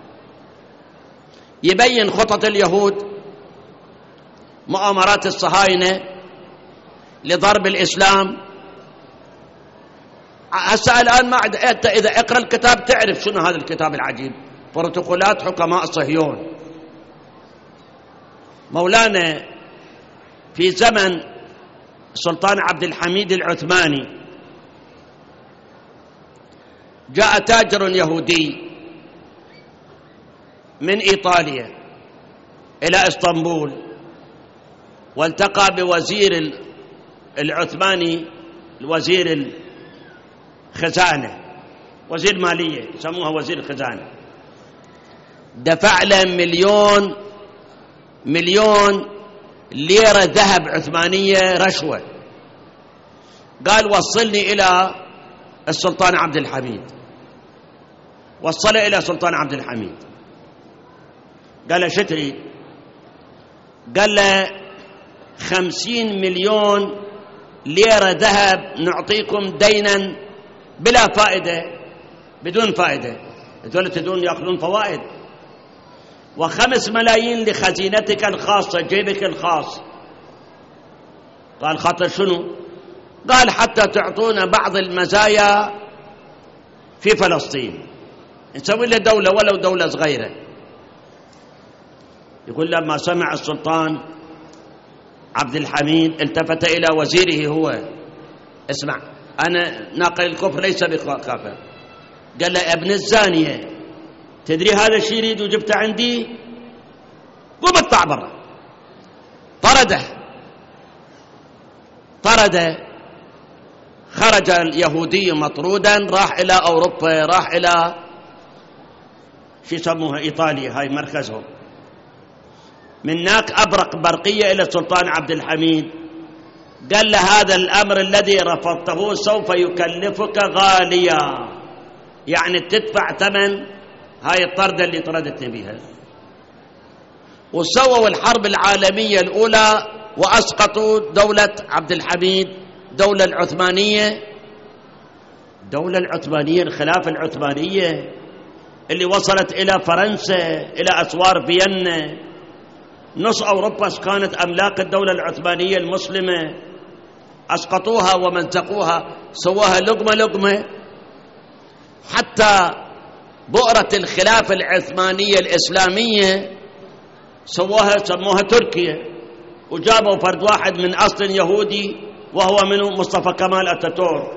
يبين خطط اليهود، مؤامرات الصهاينة لضرب الإسلام. هسه الآن ما أنت إذا اقرأ الكتاب تعرف شنو هذا الكتاب العجيب، بروتوكولات حكماء صهيون. مولانا في زمن السلطان عبد الحميد العثماني جاء تاجر يهودي من إيطاليا إلى إسطنبول، والتقى بوزير العثماني، الوزير الخزانة، وزير مالية يسموها وزير الخزانة. دفع له مليون ليرة ذهب عثمانية رشوة. قال وصلني إلى السلطان عبد الحميد. وصله إلى سلطان عبد الحميد، قال له شو تريد؟ قال له 50 مليون ليرة ذهب نعطيكم دينا بلا فائدة، بدون فائدة، هذول تدون يأخذون فوائد، و5 ملايين لخزينتك الخاصة، جيبك الخاص. قال خاطر شنو؟ قال حتى تعطونا بعض المزايا في فلسطين، نسوي له دولة ولو دولة صغيرة. يقول لما سمع السلطان عبد الحميد التفت إلى وزيره هو، اسمع أنا ناقل الكفر ليس بكافر. قال له يا ابن الزانية، تدري هذا الشيء يريد وجبته عندي؟ قم اطلع برا. طرده. خرج اليهودي مطرودا، راح إلى أوروبا، راح إلى شو يسموها إيطاليا، هاي مركزهم. من هناك أبرق برقية إلى السلطان عبد الحميد، قال له هذا الأمر الذي رفضته سوف يكلفك غاليا، يعني تدفع ثمن هاي الطردة اللي طردتني بها. وسووا الحرب العالمية الأولى وأسقطوا دولة عبد الحميد، دولة العثمانية، الخلافة العثمانية اللي وصلت إلى فرنسا، إلى أسوار فيينا. نص أوروبا كانت أملاك الدولة العثمانية المسلمة، أسقطوها ومزقوها، سووها لقمة. حتى بؤرة الخلافة العثمانية الإسلامية سموها تركيا، وجابوا فرد واحد من أصل يهودي وهو منه مصطفى كمال أتاتورك.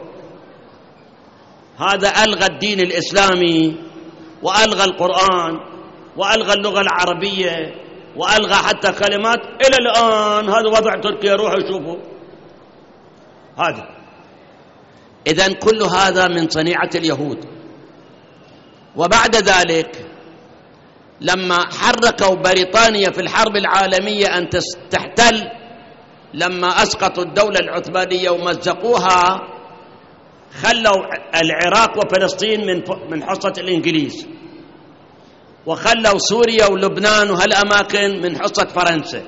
هذا ألغى الدين الإسلامي، وألغى القرآن، وألغى اللغة العربية، وألغى حتى كلمات. إلى الآن هذا وضع تركيا، روحوا شوفوا هذا. إذن كل هذا من صنيعة اليهود. وبعد ذلك لما حركوا بريطانيا في الحرب العالمية أن تحتل، لما أسقطوا الدولة العثمانية ومزقوها، خلوا العراق وفلسطين من حصة الإنجليز، وخلوا سوريا ولبنان وهالأماكن من حصة فرنسا.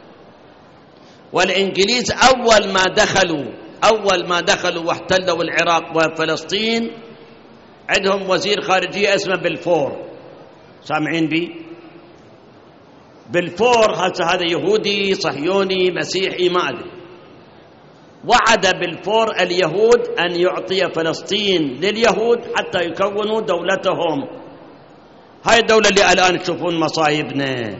والإنجليز أول ما دخلوا واحتلوا العراق وفلسطين، عندهم وزير خارجية اسمه بلفور، سامعين بي؟ بلفور هذا يهودي صهيوني مسيحي ما أدري. وعد بلفور اليهود أن يعطي فلسطين لليهود حتى يكونوا دولتهم. هاي الدولة اللي الآن تشوفون مصايبنا،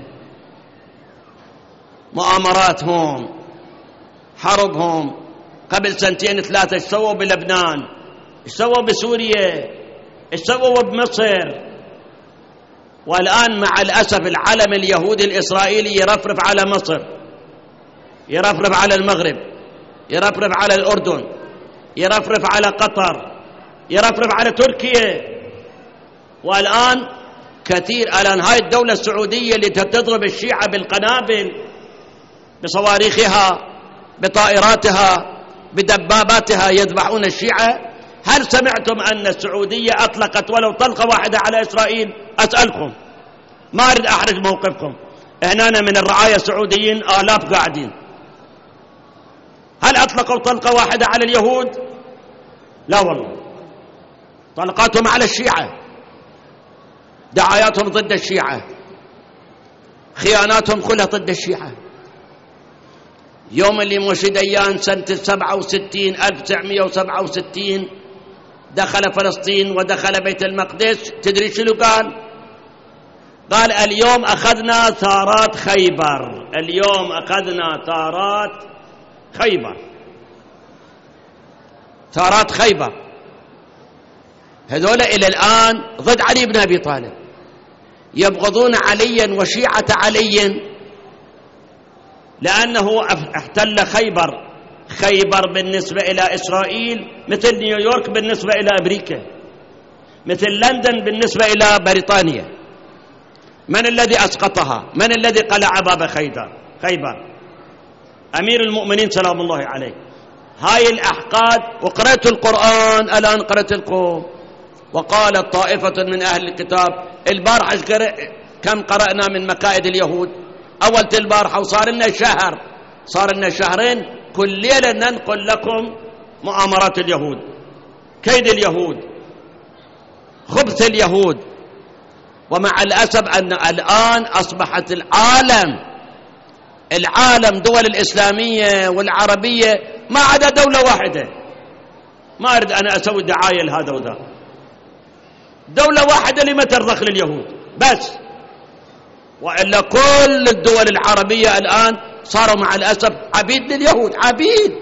مؤامراتهم، حربهم. قبل 2-3 ايش سووا بلبنان، ايش سووا بسوريا، ايش سووا بمصر. والآن مع الأسف العلم اليهودي الإسرائيلي يرفرف على مصر، يرفرف على المغرب، يرفرف على الأردن، يرفرف على قطر، يرفرف على تركيا. والآن كثير الآن هاي الدولة السعودية اللي تضرب الشيعة بالقنابل، بصواريخها، بطائراتها، بدباباتها، يذبحون الشيعة. هل سمعتم أن السعودية أطلقت ولو طلقة واحدة على إسرائيل؟ أسألكم، ما أريد أحرج موقفكم، هنا من الرعاية السعوديين آلاف قاعدين. هل أطلقوا طلقة واحدة على اليهود؟ لا والله. طلقاتهم على الشيعة، دعاياتهم ضد الشيعة، خياناتهم كلها ضد الشيعة. يوم اللي موشي ديان سنة 1967 دخل فلسطين ودخل بيت المقدس، تدري شنو قال؟ قال اليوم أخذنا ثارات خيبر، اليوم أخذنا ثارات خيبر، ثارات خيبر. هذول إلى الآن ضد علي بن أبي طالب، يبغضون عليا وشيعة علي لأنه احتل خيبر. خيبر بالنسبة إلى إسرائيل مثل نيويورك بالنسبة إلى أمريكا، مثل لندن بالنسبة إلى بريطانيا. من الذي أسقطها؟ من الذي قلع باب خيبر؟ أمير المؤمنين سلام الله عليه. هاي الأحقاد. وقرأت القرآن الآن، قرأت القرآن. وقالت طائفة من أهل الكتاب البارحة كم قرأنا من مكائد اليهود؟ أول البارحة وصار لنا شهر، صار لنا شهرين كل ليلة ننقل لكم مؤامرات اليهود، كيد اليهود، خبث اليهود. ومع الأسف أن الآن أصبحت العالم دول الإسلامية والعربية ما عدا دولة واحدة. ما أريد أنا أسوي دعاية لهذا وذا، دولة واحدة لما ترضخ لليهود بس، وإلا كل الدول العربية الآن صاروا مع الأسف عبيد لليهود، عبيد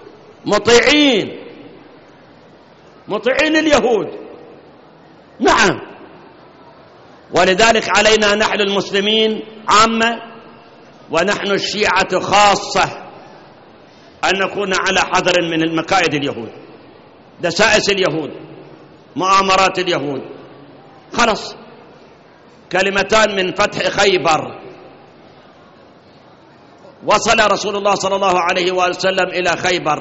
مطيعين اليهود. نعم. ولذلك علينا نحن المسلمين عامة ونحن الشيعة خاصة أن نكون على حذر من المكائد اليهود، دسائس اليهود، مؤامرات اليهود. خلص كلمتان من فتح خيبر. وصل رسول الله صلى الله عليه وسلم إلى خيبر،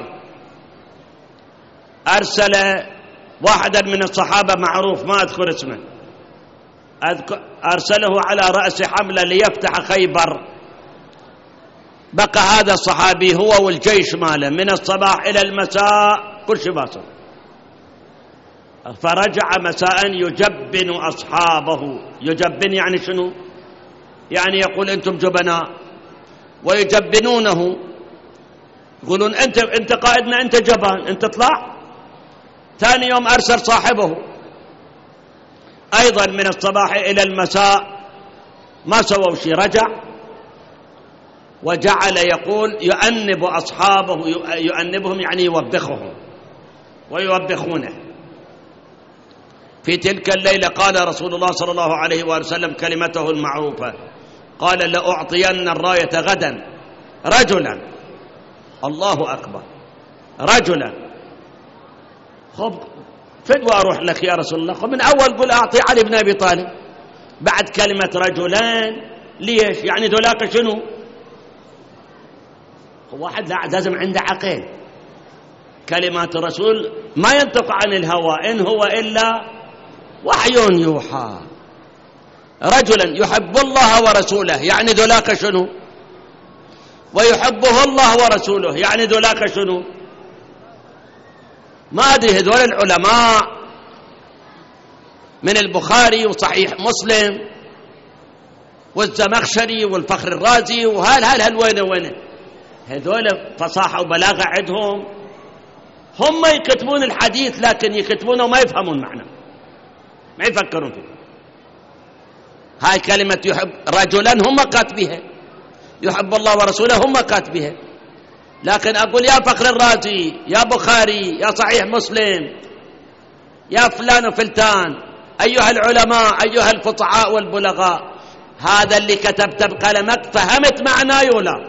أرسل واحدا من الصحابة معروف ما أذكر اسمه، أرسله على رأس حملة ليفتح خيبر. بقى هذا الصحابي هو والجيش ماله من الصباح إلى المساء كل شيء باصل. فرجع مساء يجبن أصحابه. يجبن يعني شنو؟ يعني يقول أنتم جبناء، ويجبنونه، يقولون أنت قائدنا، أنت جبان، أنت اطلع. ثاني يوم أرسل صاحبه أيضا من الصباح إلى المساء، ما سووا شيء. رجع وجعل يقول يؤنب أصحابه، يؤنبهم يعني يوبخهم ويوبخونه. في تلك الليلة قال رسول الله صلى الله عليه وسلم كلمته المعروفة، قال لأعطين الراية غدا رجلا. الله أكبر، رجلا. خب فدوى أروح لك يا رسول الله. خب من أول قل أعطي علي بن أبي طالب، بعد كلمة رجلان. ليش؟ يعني ذولاك شنو؟ واحد لازم عنده عقل. كلمات الرسول ما ينطق عن الهوى، إن هو إلا وحي يوحى. رجلا يحب الله ورسوله، يعني ذولاك شنو؟ ويحبه الله ورسوله، يعني ذولاك شنو؟ ما أدري. هذول العلماء من البخاري وصحيح مسلم والزمخشري والفخر الرازي وهل وين هذول فصاحة وبلاغة عندهم. هم يكتبون الحديث لكن يكتبونه وما يفهمون معنى، ما يفكرون فيه. هاي كلمة يحب رجلا هم كاتبيها، يحب الله ورسوله هم كاتبيها. لكن أقول يا فخر الرازي، يا بخاري، يا صحيح مسلم، يا فلان وفلتان، أيها العلماء، أيها الفصحاء والبلغاء، هذا اللي كتبت بقلمك فهمت معناه ولا؟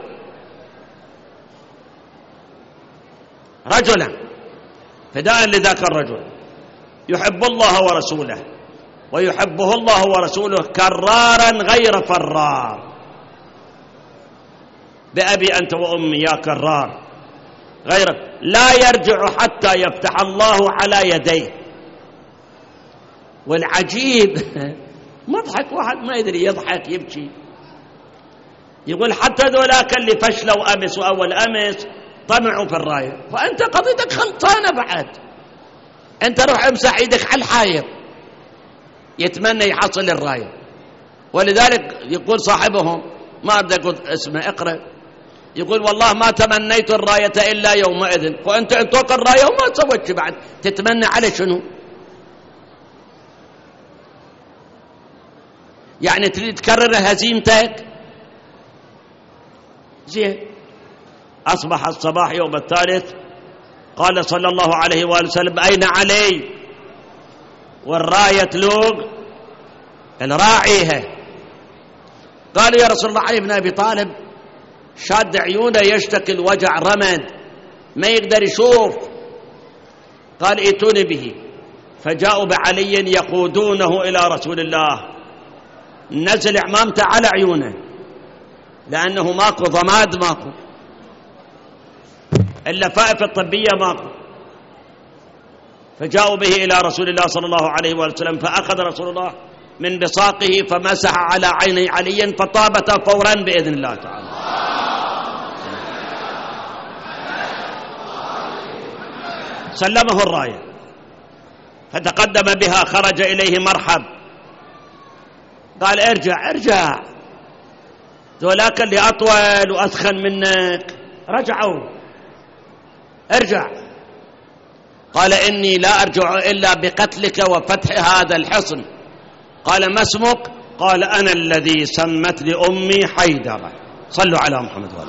رجلا فداء لذاك الرجل يحب الله ورسوله ويحبه الله ورسوله كرارا غير فرار. بأبي أنت وأمي يا كرار، غير لا يرجع حتى يفتح الله على يديه. والعجيب مضحك، واحد ما يدري يضحك يبكي، يقول حتى ذولاك اللي فشلوا أمس وأول أمس طمعوا في الراية، فأنت قضيتك خلطانة بعد. أنت روح امسح ايدك على الحائط، يتمنى يحصل الراية. ولذلك يقول صاحبهم، ما أريد أقول اسمه، اقرأ، يقول والله ما تمنيت الراية إلا يومئذ. وأنت انطوق الراية وما سويت بعد، تتمنى على شنو؟ يعني تريد تكرر هزيمتك؟ زين. أصبح الصباح يوم الثالث، قال صلى الله عليه وآله وسلم: أين علي؟ والراية تلوق الراعيها. قال: يا رسول الله، علي بن أبي طالب شاد عيونه، يشتكي الوجع، رمد، ما يقدر يشوف. قال: ائتوني به. فجاءوا بعلي يقودونه إلى رسول الله، نزل عمامته على عيونه لأنه ماكو ضماد، ماكو اللفائف الطبية، ماكو. فجاءوا به إلى رسول الله صلى الله عليه وسلم، فأخذ رسول الله من بصاقه فمسح على عيني علي فطابت فورا بإذن الله تعالى. سلمه الراية فتقدم بها، خرج إليه مرحب. قال: ارجع ارجع، ذولاك اللي أطول وأثخن منك رجعوا، ارجع. قال: إني لا أرجع إلا بقتلك وفتح هذا الحصن. قال: ما اسمك؟ قال: أنا الذي سمت لأمي حيدرة. صلوا على محمد وآله.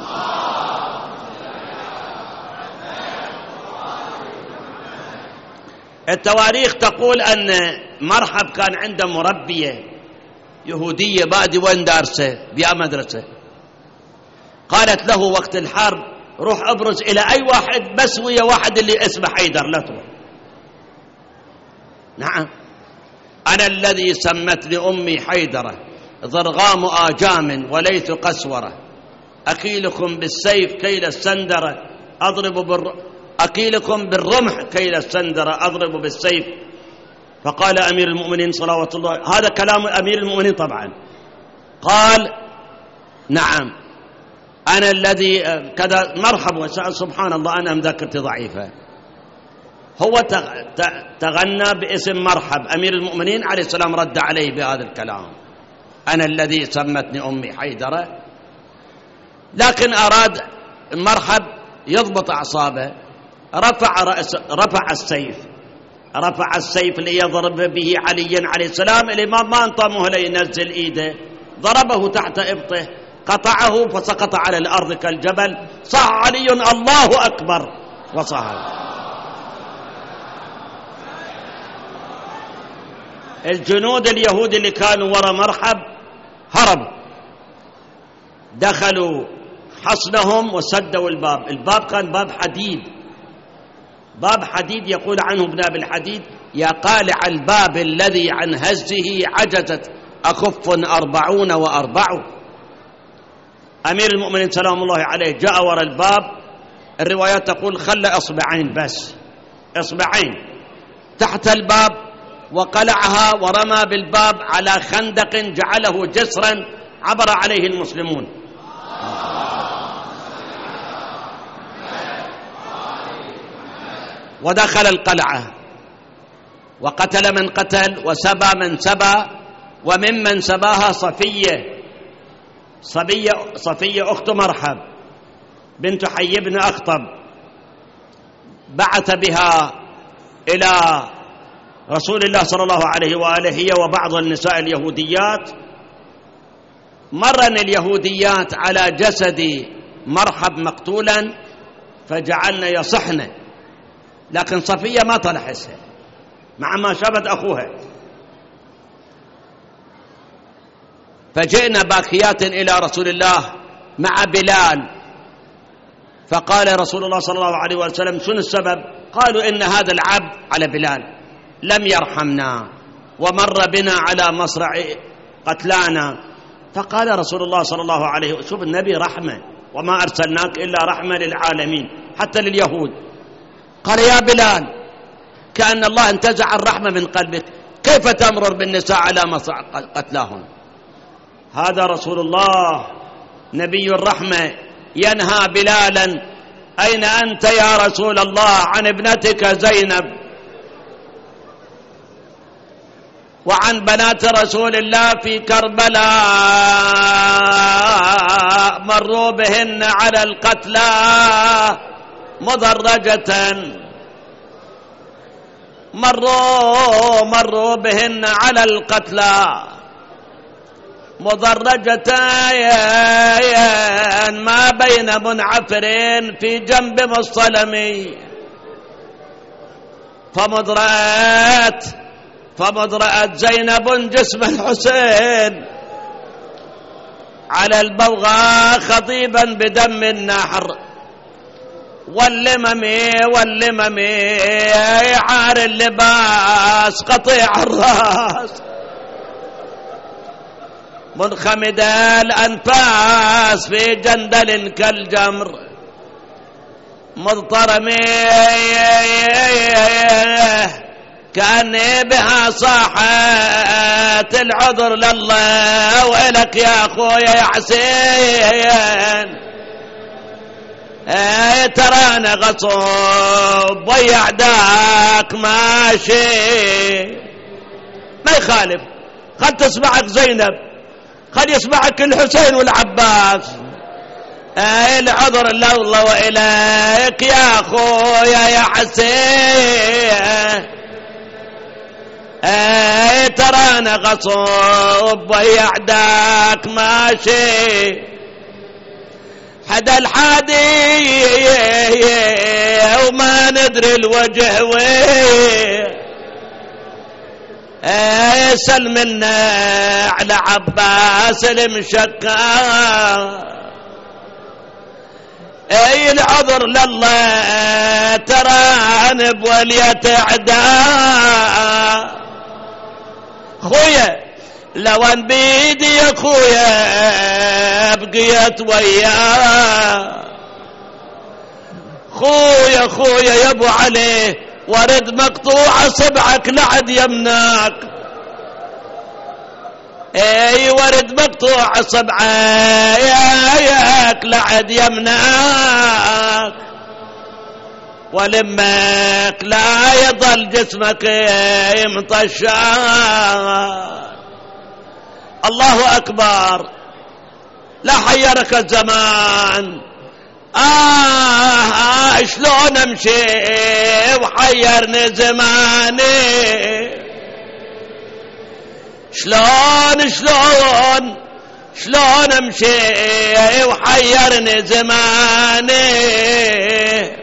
التواريخ تقول أن مرحب كان عنده مربية يهودية، بعد وين دارسة بيا مدرسة، قالت له وقت الحرب: روح ابرز إلى أي واحد بس ويا واحد اللي اسمه حيدر، لا تروح. نعم، أنا الذي سمت لأمي حيدرة، ضرغام آجام وليث قسورة، أكيلكم بالسيف كيل السندرة أكيلكم بالرمح كيل السندرة أضرب بالسيف. فقال أمير المؤمنين صلوات الله، هذا كلام أمير المؤمنين طبعا، قال: نعم أنا الذي كذا. مرحبا، سبحان الله، أنا مذاكرتي ضعيفة. هو تغنى باسم مرحب، أمير المؤمنين عليه السلام رد عليه بهذا الكلام: أنا الذي سمتني أمي حيدرة. لكن أراد مرحب يضبط أعصابه، رفع السيف ليضرب به علي عليه السلام. الإمام ما انطمه لينزل إيده، ضربه تحت إبطه، قطعه فسقط على الأرض كالجبل. صاح علي: الله أكبر، وصهر. الجنود اليهود اللي كانوا وراء مرحب هربوا، دخلوا حصنهم وسدوا الباب. الباب كان باب حديد يقول عنه ابن أبي الحديد: يا قالع الباب الذي عن هزه عجزت أكف 40 و4. أمير المؤمنين سلام الله عليه جاء وراء الباب، الروايات تقول خلى إصبعين بس، إصبعين تحت الباب، وقلعها ورمى بالباب على خندق جعله جسرا عبر عليه المسلمون. ودخل القلعة وقتل من قتل وسبى من سبى، وممن سباها صفية أخت مرحب بنت حي بن أخطب، بعث بها إلى رسول الله صلى الله عليه وآله هي وبعض النساء اليهوديات. مرن اليهوديات على جسد مرحب مقتولا فجعلن يصحن، لكن صفية ما طلع حسها مع ما شافت أخوها. فجئنا باكيات إلى رسول الله مع بلال، فقال رسول الله صلى الله عليه وسلم: شنو السبب؟ قالوا: إن هذا العبد على بلال لم يرحمنا ومر بنا على مصرع قتلانا. فقال رسول الله صلى الله عليه وسلم: شوف النبي رحمة، وما أرسلناك إلا رحمة للعالمين حتى لليهود. قال: يا بلال، كأن الله انتزع الرحمة من قلبك، كيف تمرر بالنساء على مصرع قتلاهم؟ هذا رسول الله نبي الرحمة ينهى بلالا: أين أنت يا رسول الله عن ابنتك زينب؟ وعن بنات رسول الله في كربلاء مروا بهن على القتلى مضرجة، مروا بهن على القتلى مضرجة ما بين منعفرين في جنب مصطلمي، فمضرأت زينب جسم الحسين على البوغاء خطيبا بدم النحر، واللمم عار اللباس قطيع الراس، منخمد الأنفاس في جندل كالجمر، مضطرم كأني بها صاحت العذر لله وإلك يا أخويا يا حسين، ترانا غصب ويا عداك ماشي، ما يخالف، قد تسمعك زينب، قد يسمعك الحسين والعباس، العذر لله وإليك يا أخويا يا حسين، ترانا غصب ويا عداك ماشي، حدا الحادي وما ندري الوجه وين، سلمنا على عباس المشكا، العذر لله تراني بولية عدا، خويا لو ان بيدي يا خويا بقيت وياه، خويا يا ابو علي ورد مقطوعة صبعك لعد يمناك، ورد مقطوعة صبعك لعد يمناك، ولمك لا يضل جسمك مطشان. الله أكبر، لا حيرك الزمان، شلون امشي وحيرني زماني، شلون امشي وحيرني زماني،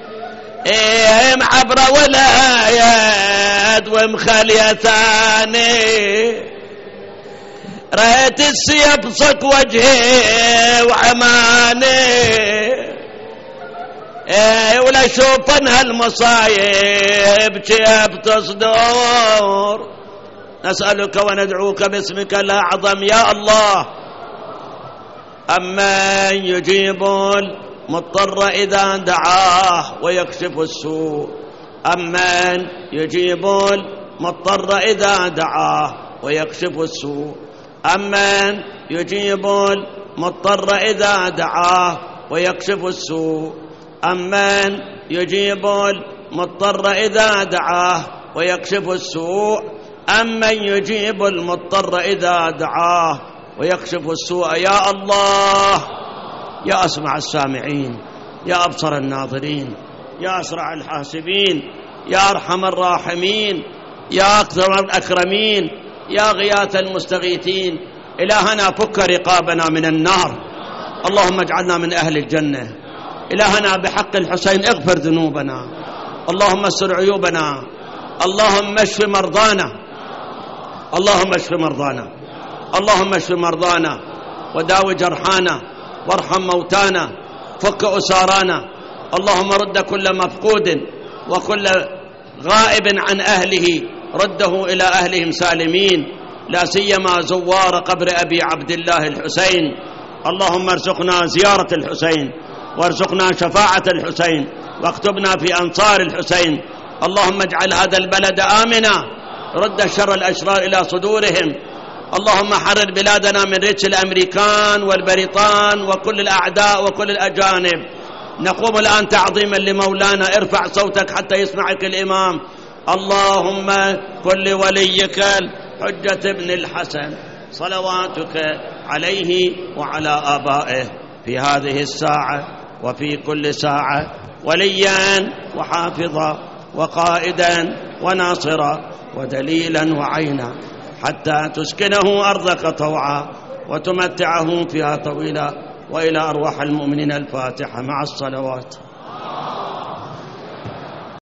معبرة ولا يد ومخلية ثاني، ريت السيف صك وجهي وعماني، ولا شوفن هالمصايب كيف تصدر، نسألك وندعوك باسمك الأعظم يا الله. أمن يجيب المضطر إذا دعاه ويكشف السوء، أمن يجيب المضطر إذا دعاه ويكشف السوء، أمن يجيب المضطر إذا دعاه ويكشف السوء، أمن يجيب المضطر إذا دعاه ويكشف السوء، أمن يجيب المضطر إذا دعاه ويكشف السوء. يا الله، يا أسمع السامعين، يا أبصر الناظرين، يا أسرع الحاسبين، يا أرحم الراحمين، يا أكثر الأكرمين، يا غياث المستغيثين، إلهنا فك رقابنا من النار، اللهم اجعلنا من أهل الجنة. إلهنا بحق الحسين اغفر ذنوبنا، اللهم استر عيوبنا، اللهم اشف مرضانا، اللهم اشف مرضانا، اللهم اشف مرضانا وداوي جرحانا وارحم موتانا، فك أسارانا، اللهم رد كل مفقود وكل غائب عن أهله رده إلى أهلهم سالمين، لا سيما زوار قبر أبي عبد الله الحسين. اللهم ارزقنا زيارة الحسين، وارزقنا شفاعة الحسين، واكتبنا في أنصار الحسين. اللهم اجعل هذا البلد آمنا، رد شر الأشرار إلى صدورهم. اللهم حرر بلادنا من رجس الأمريكان والبريطان وكل الأعداء وكل الأجانب. نقوم الآن تعظيما لمولانا، ارفع صوتك حتى يسمعك الإمام. اللهم كن لوليك حجة ابن الحسن صلواتك عليه وعلى آبائه في هذه الساعة وفي كل ساعة وليا وحافظا وقائدا وناصرا ودليلا وعينا، حتى تسكنه أرضك طوعا وتمتعه فيها طويلا. وإلى أرواح المؤمنين الفاتحة مع الصلوات.